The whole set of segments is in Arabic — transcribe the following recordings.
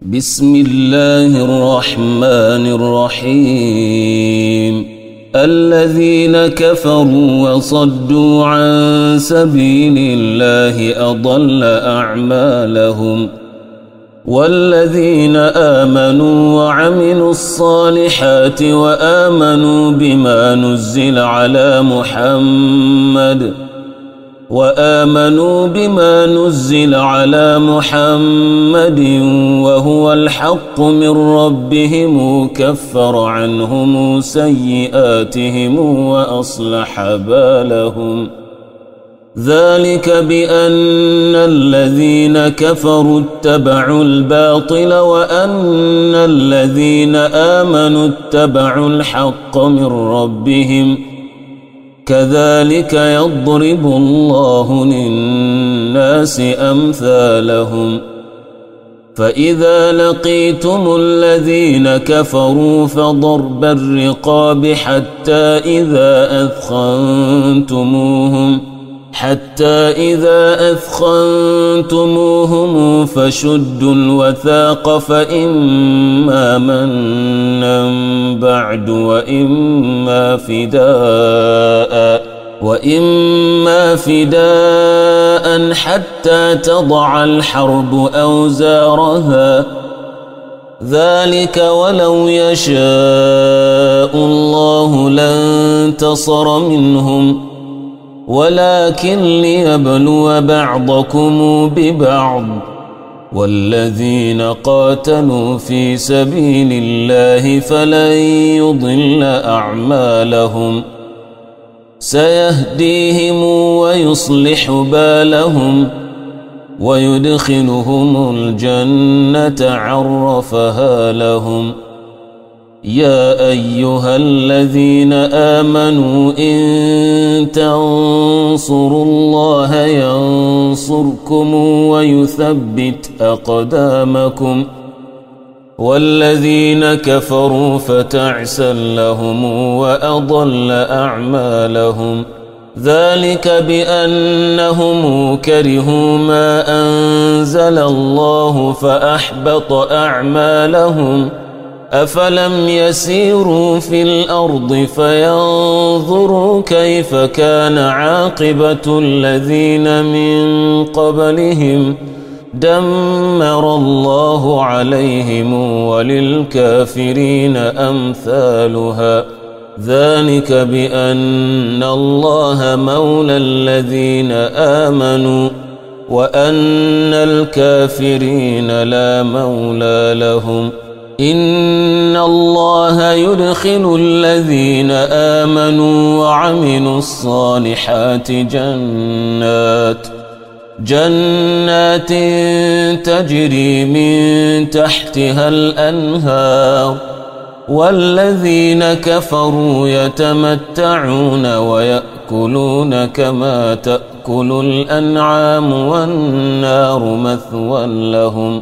بسم الله الرحمن الرحيم الذين كفروا وصدوا عن سبيل الله أضل أعمالهم والذين آمنوا وعملوا الصالحات وآمنوا بما نزل على محمد وهو الحق من ربهم كفر عنهم سيئاتهم وأصلح بالهم ذلك بأن الذين كفروا اتبعوا الباطل وأن الذين آمنوا اتبعوا الحق من ربهم كذلك يضرب الله للناس أمثالهم فإذا لقيتم الذين كفروا فضرب الرقاب حتى إذا أثخنتموهم فشدوا الوثاق فإما منا بعد وإما فداء حتى تضع الحرب أوزارها ذلك ولو يشاء الله لانتصر منهم ولكن ليبلو بعضكم ببعض والذين قاتلوا في سبيل الله فلن يضل أعمالهم سيهديهم ويصلح بالهم ويدخلهم الجنة عرفها لهم يا أيها الذين آمنوا إن تنصروا الله ينصركم ويثبت أقدامكم والذين كفروا فتعسا لهم وأضل أعمالهم ذلك بأنهم كرهوا ما أنزل الله فأحبط أعمالهم أفلم يسيروا في الأرض فينظروا كيف كان عاقبة الذين من قبلهم دمر الله عليهم وللكافرين أمثالها ذلك بأن الله مولى الذين آمنوا وأن الكافرين لا مولى لهم إن الله يدخل الذين آمنوا وعملوا الصالحات جنات تجري من تحتها الأنهار والذين كفروا يتمتعون ويأكلون كما تأكل الأنعام والنار مثوى لهم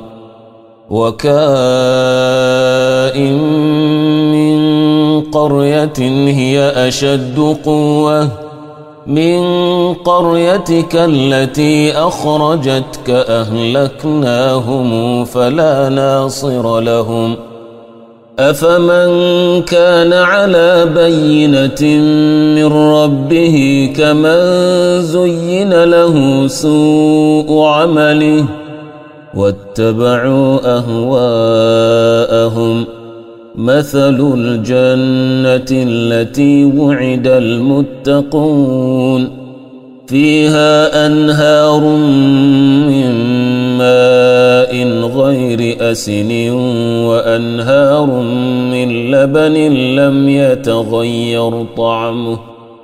وكائن من قرية هي أشد قوة من قريتك التي أخرجتك أهلكناهم فلا ناصر لهم أفمن كان على بينة من ربه كمن زين له سوء عمله واتبعوا أهواءهم مثل الجنة التي وعد المتقون فيها أنهار من ماء غير أسن وأنهار من لبن لم يتغير طعمه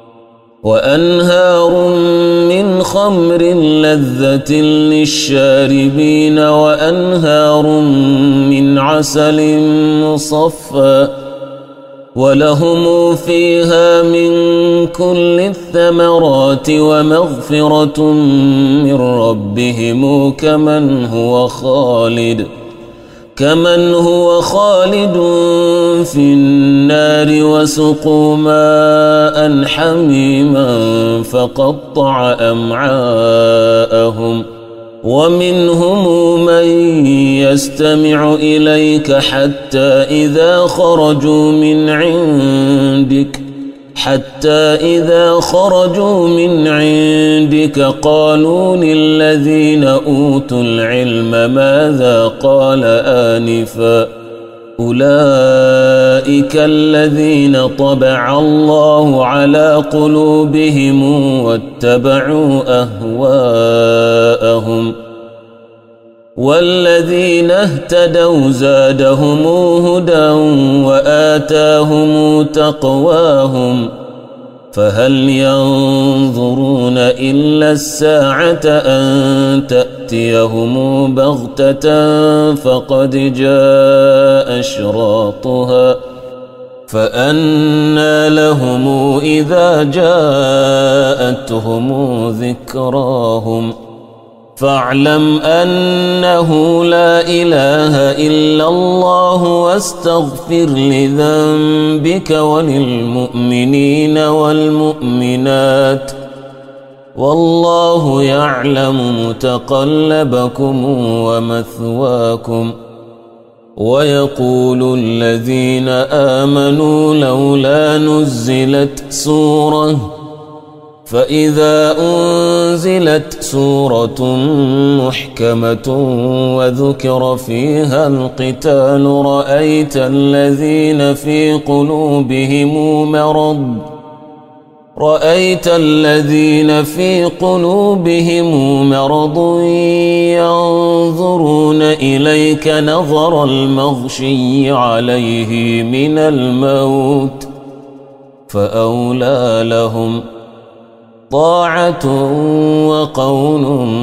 وأنهار من خمر لذة للشاربين وأنهار من عسل مصفى ولهم فيها من كل الثمرات ومغفرة من ربهم كمن هو خالد في النار وسقوا ماء حميما فقطع أمعاءهم ومنهم من يستمع إليك حتى إذا خرجوا من عندك قالوا للذين أوتوا العلم ماذا قال آنفا أولئك الذين طبع الله على قلوبهم واتبعوا أهواءهم والذين اهتدوا زادهم هدى وآتاهم تقواهم فهل ينظرون إلا الساعة أن تأتيهم بغتة فقد جاء أشراطها فأنى لهم إذا جاءتهم ذكراهم فاعلم أنه لا إله إلا الله واستغفر لذنبك وللمؤمنين والمؤمنات والله يعلم متقلبكم ومثواكم ويقول الذين آمنوا لولا نزلت سورة فإذا أنزلت سورة محكمة وذكر فيها القتال رأيت الذين في قلوبهم مرض ينظرون إليك نظر المغشي عليه من الموت فأولى لهم طاعة وقول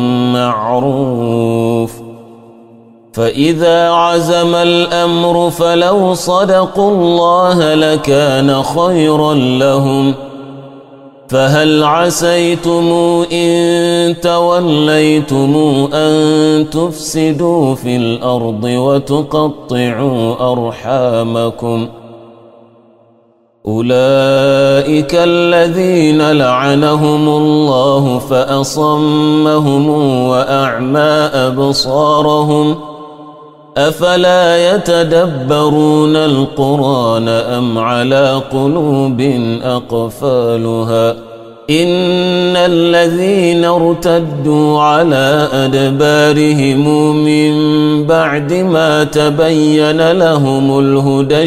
معروف فإذا عزم الأمر فلو صدقوا الله لكان خيرا لهم فهل عسيتم إن توليتم أن تفسدوا في الأرض وتقطعوا أرحامكم أولئك الذين لعنهم الله فأصمهم وأعمى أبصارهم أفلا يتدبرون القرآن أم على قلوب أقفالها إن الذين ارتدوا على أدبارهم من بعد ما تبين لهم الهدى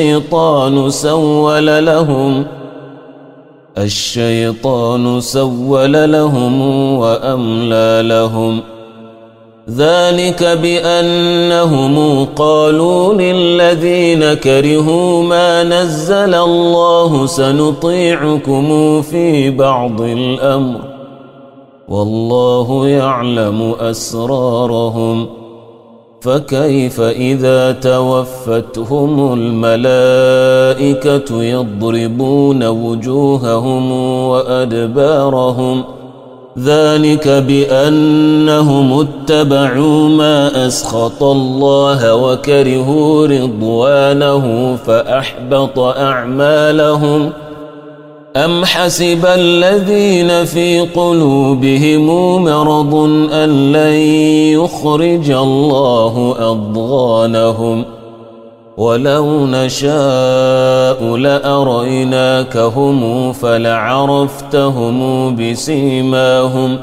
الشيطان سول لهم وأملى لهم ذلك بأنهم قالوا للذين كرهوا ما نزل الله سنطيعكم في بعض الأمر والله يعلم أسرارهم فكيف إذا توفتهم الملائكة يضربون وجوههم وأدبارهم ذلك بأنهم اتبعوا ما أسخط الله وكرهوا رضوانه فأحبط أعمالهم أم حسب الذين في قلوبهم مرض أن لن يخرج الله أضغانهم ولو نشاء لأريناكهم فلعرفتهم بسيماهم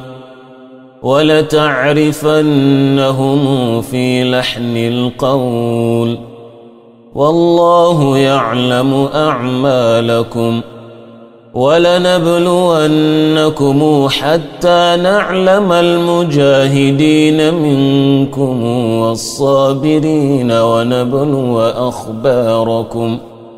ولتعرفنهم في لحن القول والله يعلم أعمالكم ولنبلونكم حتى نعلم المجاهدين منكم والصابرين ونبلو أخباركم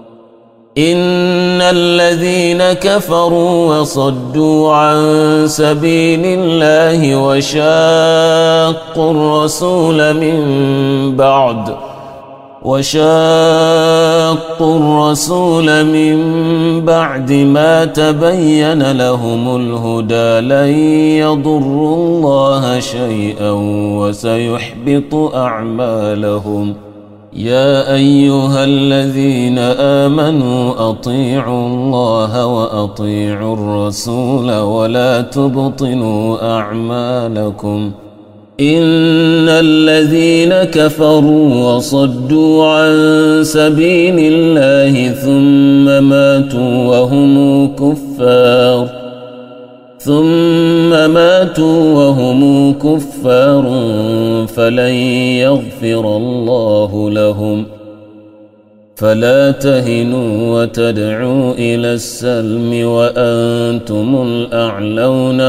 إن الذين كفروا وصدوا عن سبيل الله وشاقوا الرسول من بعد ما تبين لهم الهدى لن يضروا الله شيئا وسيحبط أعمالهم يا أيها الذين آمنوا أطيعوا الله وأطيعوا الرسول ولا تبطلوا أعمالكم إن الذين كفروا وصدوا عن سبيل الله ثم ماتوا وهم كفار فلن يغفر الله لهم فلا تهنوا وتدعوا إلى السلم وأنتم الأعلون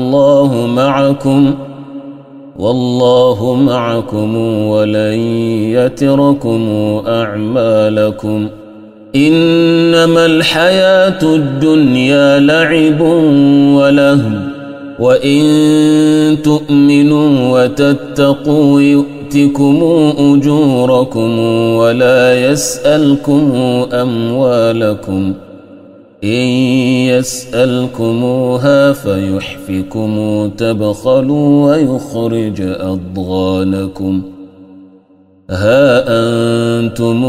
والله معكم ولن يتركم أعمالكم إنما الحياة الدنيا لعب ولهو وإن تؤمنوا وتتقوا يؤتكم أجوركم ولا يسألكم أموالكم إن يسألكموها فيحفكم تبخلوا ويخرج أضغانكم ها أنتم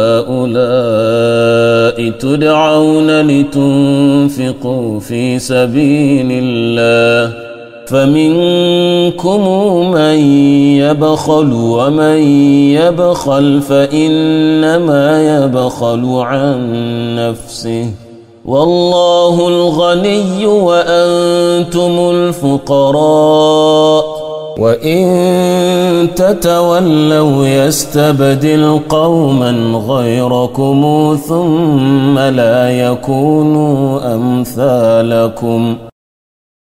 هؤلاء تدعون لتنفقوا في سبيل الله فمنكم من يبخل ومن يبخل فإنما يبخل عن نفسه والله الغني وأنتم الفقراء وإن تتولوا يستبدل قوما غيركم ثم لا يكونوا أمثالكم